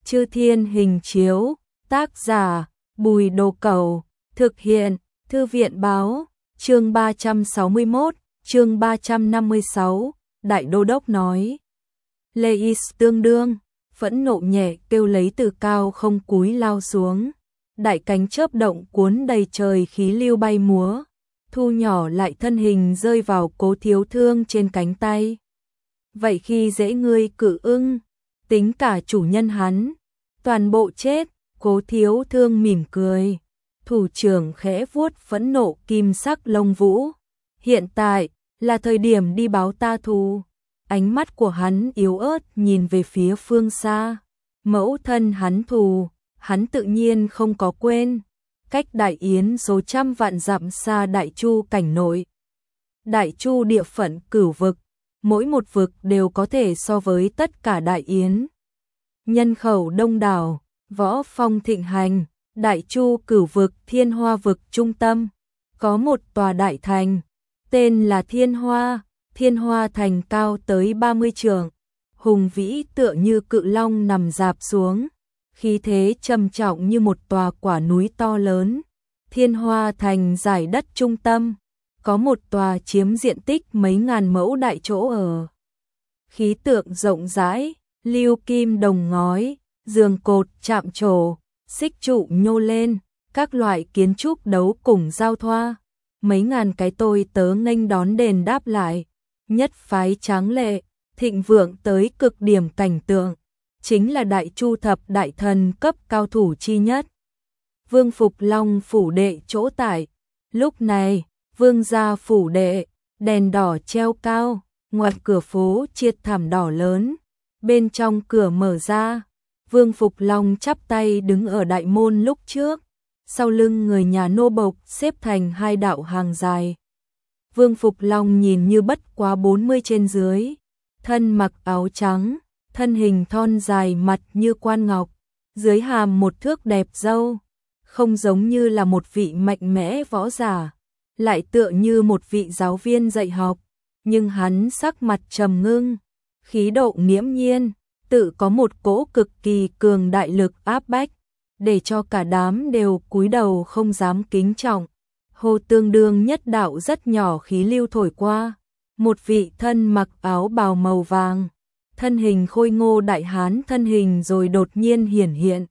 Chư Thiên Hình Chiếu, tác giả Bùi Đồ Cẩu, thực hiện Thư viện báo, chương 361, chương 356, Đại Đô Đốc nói. Leis tương đương, phẫn nộ nhẹ kêu lấy từ cao không cúi lao xuống. Đại cánh chớp động cuốn đầy trời khí lưu bay múa, thu nhỏ lại thân hình rơi vào Cố Thiếu Thương trên cánh tay. Vậy khi dễ ngươi cự ưng, tính cả chủ nhân hắn, toàn bộ chết. Cố Thiếu Thương mỉm cười, thủ trưởng khẽ vuốt phẫn nộ kim sắc lông vũ. Hiện tại là thời điểm đi báo ta thù. Ánh mắt của hắn yếu ớt nhìn về phía phương xa. Mẫu thân hắn thù, hắn tự nhiên không có quên. Cách Đại Yến số trăm vạn dặm xa Đại Chu cảnh nội. Đại Chu địa phận cửu vực, mỗi một vực đều có thể so với tất cả Đại Yến. Nhân khẩu đông đảo, võ phong thịnh hành. Đại Chu cửu vực Thiên Hoa vực trung tâm, có một tòa đại thành, tên là Thiên Hoa. Thiên Hoa thành cao tới 30 trượng, hùng vĩ tựa như cự long nằm rạp xuống, khí thế trầm trọng như một tòa quả núi to lớn. Thiên Hoa thành giải đất trung tâm, có một tòa chiếm diện tích mấy ngàn mẫu đại chỗ ở. Khí tượng rộng rãi, lưu kim đồng ngói, giường cột chạm trổ, xích trụ nhô lên, các loại kiến trúc đấu cùng giao thoa. Mấy ngàn cái tôi tớ nghênh đón đền đáp lại. Nhất phái tráng lệ, thịnh vượng tới cực điểm cảnh tượng, chính là Đại Chu thập đại thần cấp cao thủ chi nhất. Vương Phục Long phủ đệ chỗ tại. Lúc này, vương gia phủ đệ, đèn đỏ treo cao, ngoài cửa phố chiết thảm đỏ lớn, bên trong cửa mở ra. Vương Phục Long chắp tay đứng ở đại môn lúc trước, sau lưng người nhà nô bộc xếp thành hai đạo hàng dài. Vương Phục Long nhìn như bất quá 40 trên dưới, thân mặc áo trắng, thân hình thon dài mặt như quan ngọc, dưới hàm một thước đẹp râu, không giống như là một vị mạnh mẽ võ giả, lại tựa như một vị giáo viên dạy học, nhưng hắn sắc mặt trầm ngưng, khí độ nghiễm nhiên, tự có một cỗ cực kỳ cường đại lực áp bách, để cho cả đám đều cúi đầu không dám kính trọng. Hồ Tương Đương nhất đạo rất nhỏ khí lưu thổi qua, một vị thân mặc áo bào màu vàng, thân hình khôi ngô đại hán thân hình rồi đột nhiên hiển hiện,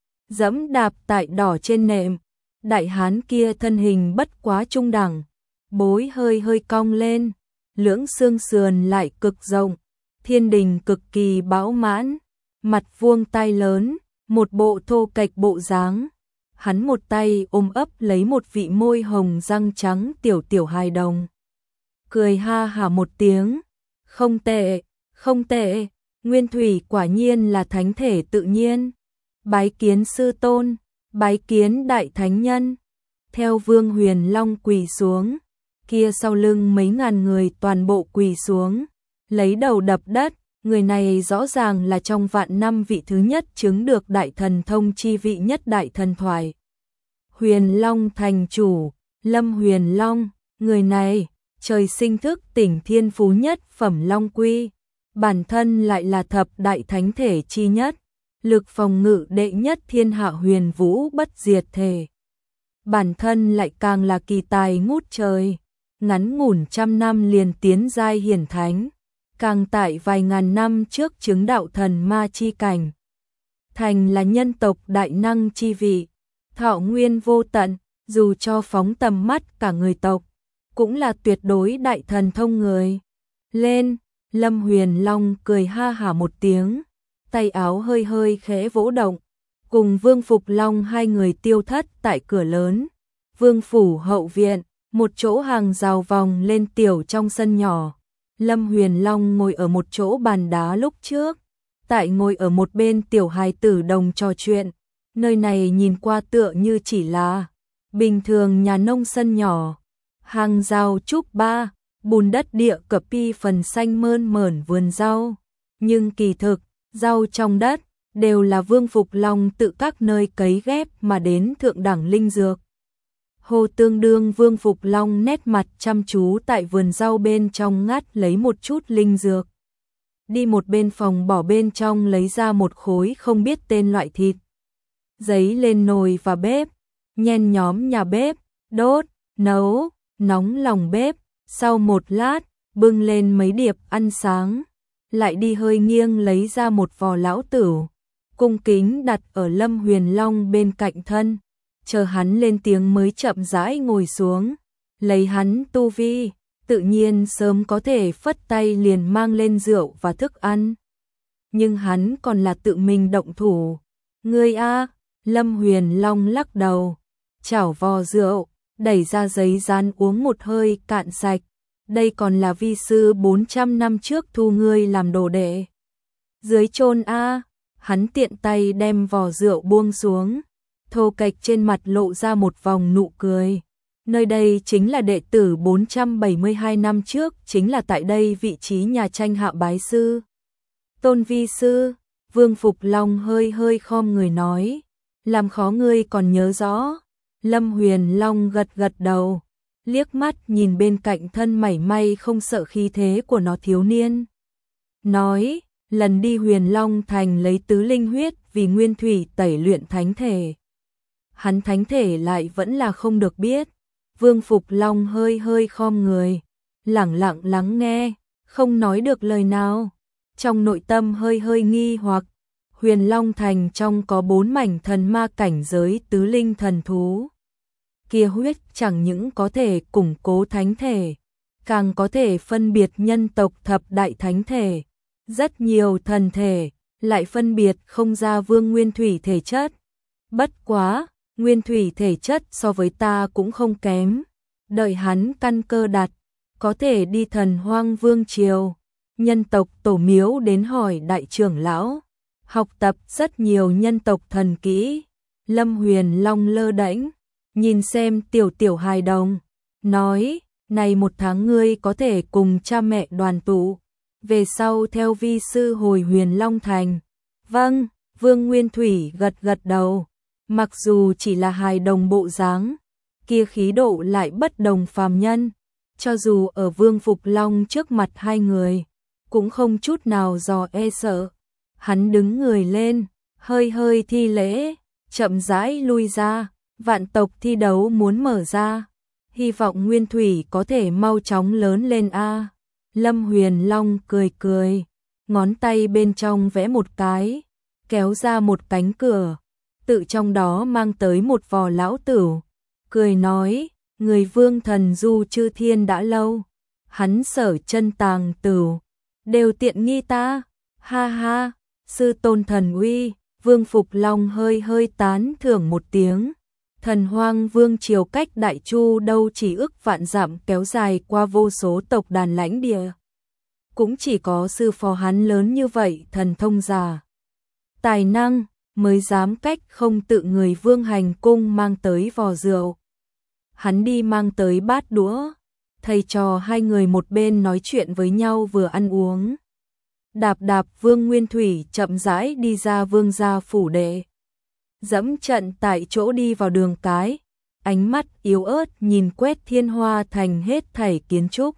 dẫm đạp tại đỏ trên nệm. Đại hán kia thân hình bất quá trung đẳng, bối hơi hơi cong lên, lưỡng xương sườn lại cực rộng, thiên đình cực kỳ bão mãn, mặt vuông tai lớn, một bộ thô kệch bộ dáng. Hắn một tay ôm ấp lấy một vị môi hồng răng trắng tiểu tiểu hài đồng. Cười ha hả một tiếng, không tệ, không tệ, Nguyên Thủy quả nhiên là thánh thể tự nhiên. Bái kiến sư tôn, bái kiến đại thánh nhân. Theo Vương Huyền Long quỳ xuống, kia sau lưng mấy ngàn người toàn bộ quỳ xuống, lấy đầu đập đất. Người này rõ ràng là trong vạn năm vị thứ nhất chứng được đại thần thông chi vị nhất đại thần thoại. Huyền Long thành chủ, Lâm Huyền Long, người này, trời sinh thức tỉnh thiên phú nhất phẩm Long Quy, bản thân lại là thập đại thánh thể chi nhất, lực phòng ngự đệ nhất thiên hạ huyền vũ bất diệt thể. Bản thân lại càng là kỳ tài ngút trời, ngắn ngủn trăm năm liền tiến giai hiển thánh. Càng tại vài ngàn năm trước chứng đạo thần ma chi cảnh. Thành là nhân tộc đại năng chi vị, thọ nguyên vô tận, dù cho phóng tầm mắt cả người tộc, cũng là tuyệt đối đại thần thông người. Lên, Lâm Huyền Long cười ha hả một tiếng, tay áo hơi hơi khẽ vỗ động, cùng Vương Phục Long hai người tiêu thất tại cửa lớn. Vương phủ hậu viện, một chỗ hàng rào vòng lên tiểu trong sân nhỏ. Lâm Huyền Long ngồi ở một chỗ bàn đá lúc trước, tại ngồi ở một bên tiểu hài tử đồng trò chuyện. Nơi này nhìn qua tựa như chỉ là bình thường nhà nông sân nhỏ, hàng rào trúc ba, bùn đất địa cập pi phần xanh mơn mởn vườn rau, nhưng kỳ thực, rau trong đất đều là Vương Phục Long tự các nơi cấy ghép mà đến thượng đẳng linh dược. Hồ Tương Đương Vương Phục Long nét mặt chăm chú tại vườn rau bên trong ngắt lấy một chút linh dược. đi một bên phòng bỏ bên trong lấy ra một khối không biết tên loại thịt. Giấy lên nồi và bếp, nhen nhóm nhà bếp, đốt, nấu, nóng lòng bếp, sau một lát, bưng lên mấy điệp ăn sáng, lại đi hơi nghiêng lấy ra một vò lão tửu, cung kính đặt ở Lâm Huyền Long bên cạnh thân, chờ hắn lên tiếng mới chậm rãi ngồi xuống, lấy hắn tu vi, tự nhiên sớm có thể phất tay liền mang lên rượu và thức ăn. Nhưng hắn còn là tự mình động thủ. Ngươi a, Lâm Huyền Long lắc đầu, chảo vò rượu, đẩy ra giấy dán uống một hơi cạn sạch. Đây còn là vi sư 400 năm trước thu ngươi làm đồ đệ. Dưới chôn a, hắn tiện tay đem vò rượu buông xuống, thô kệch trên mặt lộ ra một vòng nụ cười. Nơi đây chính là đệ tử 472 năm trước, chính là tại đây vị trí nhà tranh hạ bái sư. Tôn vi sư, Vương Phục Long hơi hơi khom người nói, làm khó ngươi còn nhớ rõ. Lâm Huyền Long gật gật đầu, liếc mắt nhìn bên cạnh thân mảy may không sợ khí thế của nó thiếu niên. Nói, lần đi Huyền Long Thành lấy tứ linh huyết vì nguyên thủy tẩy luyện thánh thể. Hắn thánh thể lại vẫn là không được biết. Vương Phục Long hơi hơi khom người, lẳng lặng lắng nghe, không nói được lời nào. Trong nội tâm hơi hơi nghi hoặc, Huyền Long Thành trong có 4 mảnh thần ma cảnh giới tứ linh thần thú. Kia huyết chẳng những có thể củng cố thánh thể, càng có thể phân biệt nhân tộc thập đại thánh thể. Rất nhiều thần thể, lại phân biệt không ra vương nguyên thủy thể chất. Bất quá, nguyên thủy thể chất so với ta cũng không kém. Đợi hắn căn cơ đặt, có thể đi Thần Hoang Vương Triều, nhân tộc tổ miếu đến hỏi đại trưởng lão, học tập rất nhiều nhân tộc thần kỹ. Lâm Huyền Long lơ đễnh, nhìn xem tiểu tiểu hài đồng, nói, này một tháng ngươi có thể cùng cha mẹ đoàn tụ, về sau theo vi sư hồi Huyền Long Thành. Vâng, Vương Nguyên Thủy gật gật đầu, mặc dù chỉ là hài đồng bộ dáng, kia khí độ lại bất đồng phàm nhân, cho dù ở Vương Phục Long trước mặt hai người, cũng không chút nào dò e sợ. Hắn đứng người lên, hơi hơi thi lễ, chậm rãi lui ra, vạn tộc thi đấu muốn mở ra, hy vọng Nguyên Thủy có thể mau chóng lớn lên a. Lâm Huyền Long cười cười, ngón tay bên trong vẽ một cái, kéo ra một cánh cửa, tự trong đó mang tới một vò lão tửu, cười nói, người vương thần du chư thiên đã lâu, hắn sở chân tàng tửu, đều tiện nghi ta, ha ha, sư tôn thần uy. Vương Phục Long hơi hơi tán thưởng một tiếng. Thần Hoang Vương Triều cách Đại Chu đâu chỉ ức vạn dặm kéo dài qua vô số tộc đàn lãnh địa. Cũng chỉ có sư phó hắn lớn như vậy thần thông giả, tài năng, mới dám cách không tự người Vương Hành Cung mang tới vò rượu. Hắn đi mang tới bát đũa, thầy trò hai người một bên nói chuyện với nhau vừa ăn uống. Đạp đạp Vương Nguyên Thủy chậm rãi đi ra Vương gia phủ đệ, dẫm trận tại chỗ đi vào đường cái, ánh mắt yếu ớt nhìn quét Thiên Hoa Thành hết thảy kiến trúc.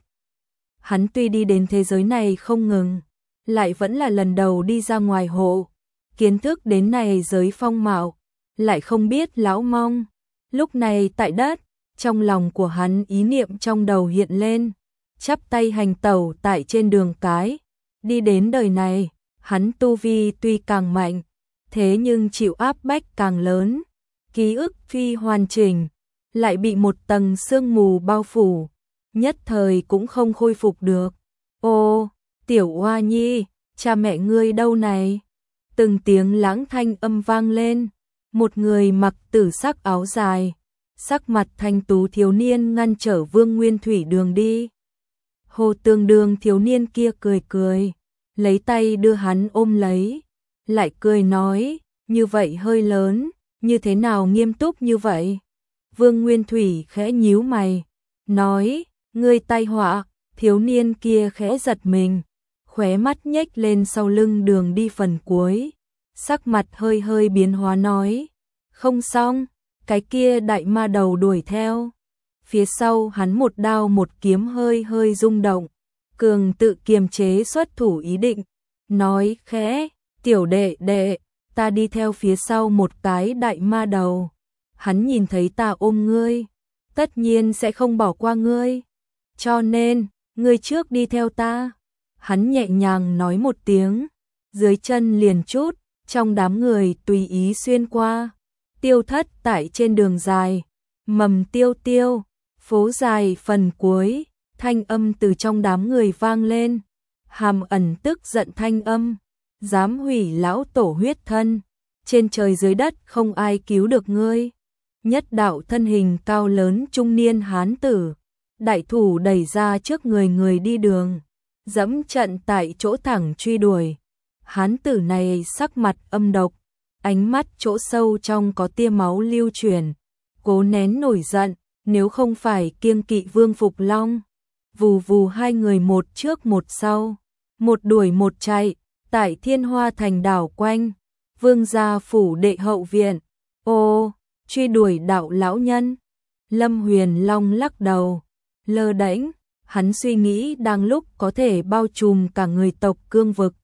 Hắn tuy đi đến thế giới này không ngừng, lại vẫn là lần đầu đi ra ngoài hộ, kiến thức đến này giới phong mạo, lại không biết lão mong. Lúc này tại đất, trong lòng của hắn ý niệm trong đầu hiện lên, chắp tay hành tẩu tại trên đường cái. Đi đến đời này, hắn tu vi tuy càng mạnh, thế nhưng chịu áp bách càng lớn, ký ức phi hoàn chỉnh, lại bị một tầng sương mù bao phủ, nhất thời cũng không khôi phục được. Ô, tiểu Oa Nhi, cha mẹ ngươi đâu này? Từng tiếng lãng thanh âm vang lên, một người mặc tử sắc áo dài, sắc mặt thanh tú thiếu niên ngăn trở Vương Nguyên Thủy đường đi. Hồ Tương Đường thiếu niên kia cười cười, lấy tay đưa hắn ôm lấy, lại cười nói, như vậy hơi lớn, như thế nào nghiêm túc như vậy? Vương Nguyên Thủy khẽ nhíu mày, nói, ngươi tai họa. Thiếu niên kia khẽ giật mình, khóe mắt nhếch lên sau lưng đường đi phần cuối, sắc mặt hơi hơi biến hóa nói, không xong, cái kia đại ma đầu đuổi theo. Phía sau hắn một đao một kiếm hơi hơi rung động, cường tự kiềm chế xuất thủ ý định, nói khẽ, tiểu đệ đệ, ta đi theo phía sau một cái đại ma đầu. Hắn nhìn thấy ta ôm ngươi, tất nhiên sẽ không bỏ qua ngươi. Cho nên, ngươi trước đi theo ta. Hắn nhẹ nhàng nói một tiếng, dưới chân liền chút, trong đám người tùy ý xuyên qua. Tiêu thất tại trên đường dài, mầm tiêu tiêu, phố dài phần cuối, thanh âm từ trong đám người vang lên. Hàm ẩn tức giận thanh âm, dám hủy lão tổ huyết thân, trên trời dưới đất không ai cứu được ngươi. Nhất đạo thân hình cao lớn trung niên hán tử, đại thủ đẩy ra trước người người đi đường, dẫm trận tại chỗ thẳng truy đuổi. Hán tử này sắc mặt âm độc, ánh mắt chỗ sâu trong có tia máu lưu chuyển, cố nén nổi giận, nếu không phải kiêng kỵ Vương Phục Long. Vù vù hai người một trước một sau, một đuổi một chạy, tại Thiên Hoa Thành đảo quanh, Vương gia phủ đệ hậu viện. Ô, truy đuổi đạo lão nhân. Lâm Huyền Long lắc đầu, lơ đễnh, hắn suy nghĩ đang lúc có thể bao trùm cả người tộc Cương vực.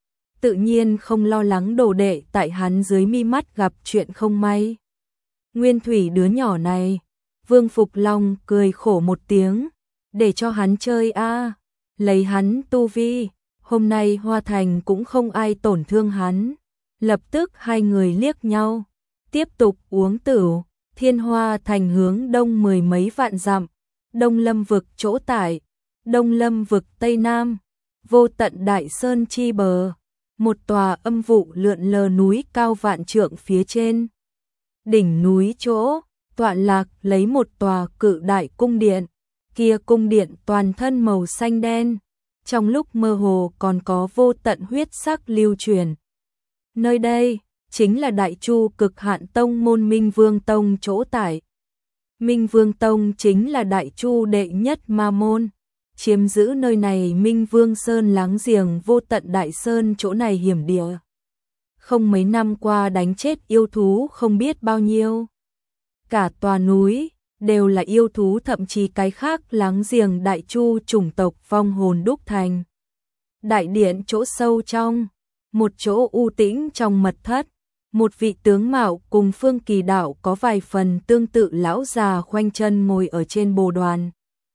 Tự nhiên không lo lắng đồ đệ tại hắn dưới mi mắt gặp chuyện không may. Nguyên Thủy đứa nhỏ này, Vương Phục Long cười khổ một tiếng, để cho hắn chơi a, lấy hắn tu vi, hôm nay Hoa Thành cũng không ai tổn thương hắn. Lập tức hai người liếc nhau, tiếp tục uống tửu. Thiên Hoa Thành hướng đông mười mấy vạn dặm, Đông Lâm vực chỗ tải, Đông Lâm vực Tây Nam, vô tận đại sơn chi bờ, một tòa âm vụ lượn lờ núi cao vạn trượng phía trên. Đỉnh núi chỗ, tọa lạc lấy một tòa cự đại cung điện, kia cung điện toàn thân màu xanh đen, trong lúc mơ hồ còn có vô tận huyết sắc lưu truyền. Nơi đây chính là Đại Chu Cực Hạn Tông môn Minh Vương Tông chỗ tại. Minh Vương Tông chính là Đại Chu đệ nhất ma môn, chiếm giữ nơi này. Minh Vương Sơn láng giềng vô tận đại sơn chỗ này hiểm địa. Không mấy năm qua đánh chết yêu thú không biết bao nhiêu. Cả tòa núi đều là yêu thú, thậm chí cái khác láng giềng Đại Chu chủng tộc vong hồn đúc thành. Đại điện chỗ sâu trong, một chỗ u tĩnh trong mật thất, một vị tướng mạo cùng Phương Kỳ Đạo có vài phần tương tự lão già khoanh chân ngồi ở trên bồ đoàn.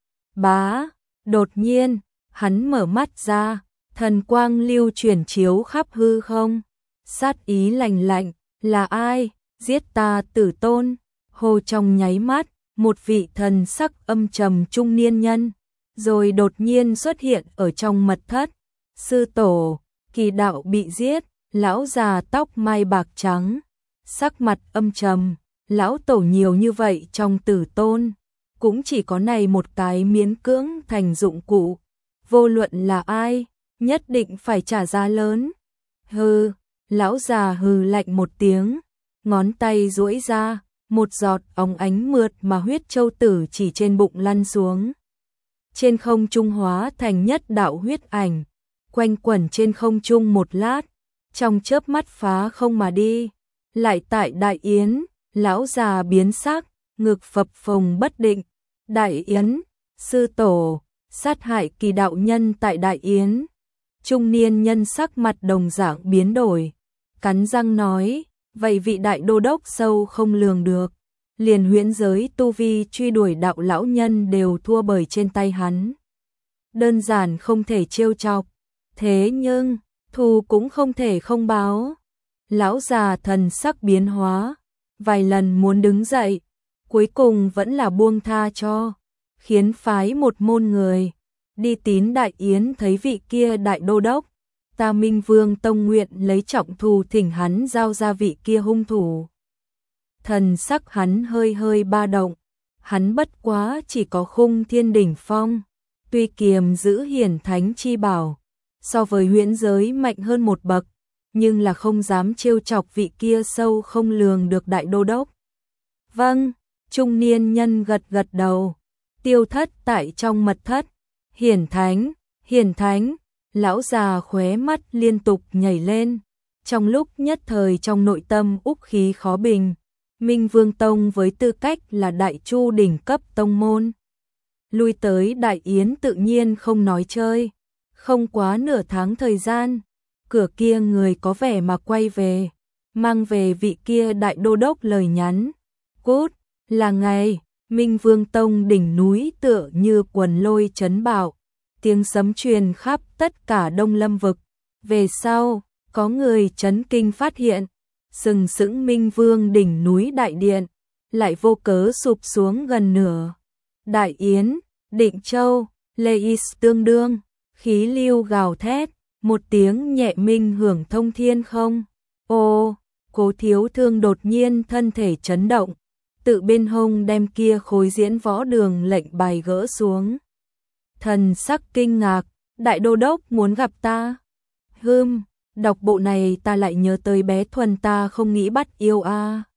Bá, đột nhiên, hắn mở mắt ra, thần quang lưu chuyển chiếu khắp hư không, sát ý lạnh lạnh, là ai, giết ta tử tôn. Hồ trong nháy mắt, một vị thần sắc âm trầm trung niên nhân, rồi đột nhiên xuất hiện ở trong mật thất. Sư tổ, Kỳ Đạo bị giết. Lão già tóc mai bạc trắng, sắc mặt âm trầm, lão tổ nhiều như vậy trong tử tôn, cũng chỉ có này một cái miễn cưỡng thành dụng cụ, vô luận là ai, nhất định phải trả giá lớn. Hừ, lão già hừ lạnh một tiếng, ngón tay duỗi ra, một giọt óng ánh mượt mà huyết châu tử chỉ trên bụng lăn xuống. Trên không trung hóa thành nhất đạo huyết ảnh, quanh quẩn trên không trung một lát, trong chớp mắt phá không mà đi. Lại tại Đại Yến, lão già biến sắc, ngực phập phồng bất định. Đại Yến, sư tổ, sát hại Kỳ đạo nhân tại Đại Yến. Trung niên nhân sắc mặt đồng dạng biến đổi, cắn răng nói, vậy vị đại đô đốc sâu không lường được, liền huyễn giới tu vi truy đuổi đạo lão nhân đều thua bởi trên tay hắn. Đơn giản không thể trêu chọc, thế nhưng thù cũng không thể không báo. Lão già thần sắc biến hóa, vài lần muốn đứng dậy, cuối cùng vẫn là buông tha cho, khiến phái một môn người đi tín Đại Yến thấy vị kia đại đô đốc. Ta Minh Vương Tông nguyện lấy trọng thù thỉnh hắn giao ra vị kia hung thủ. Thần sắc hắn hơi hơi ba động, hắn bất quá chỉ có khung thiên đỉnh phong, tuy kiềm giữ hiển thánh chi bảo, so với huyễn giới mạnh hơn một bậc, nhưng là không dám trêu chọc vị kia sâu không lường được đại đô đốc. Vâng, trung niên nhân gật gật đầu. Tiêu thất tại trong mật thất, hiển thánh, lão già khóe mắt liên tục nhảy lên. Trong lúc nhất thời trong nội tâm úc khí khó bình, Minh Vương Tông với tư cách là Đại Chu đỉnh cấp tông môn, lui tới Đại Yến tự nhiên không nói chơi. Không quá nửa tháng thời gian, cửa kia người có vẻ mà quay về, mang về vị kia đại đô đốc lời nhắn. Cút, là ngày, Minh Vương Tông đỉnh núi tựa như quần lôi chấn bạo, tiếng sấm truyền khắp tất cả Đông Lâm vực. Về sau, có người chấn kinh phát hiện, sừng sững Minh Vương đỉnh núi đại điện, lại vô cớ sụp xuống gần nửa. Đại Yến, Định Châu, Lê Is tương đương, khí lưu gào thét, một tiếng nhẹ minh hưởng thông thiên không. Ô, Cố Thiếu Thương đột nhiên thân thể chấn động, tự bên hông đem kia khối diễn võ đường lệnh bài gỡ xuống. Thần sắc kinh ngạc, đại đô đốc muốn gặp ta. Đọc bộ này ta lại nhớ tới bé Thuần ta không nghĩ bắt yêu a.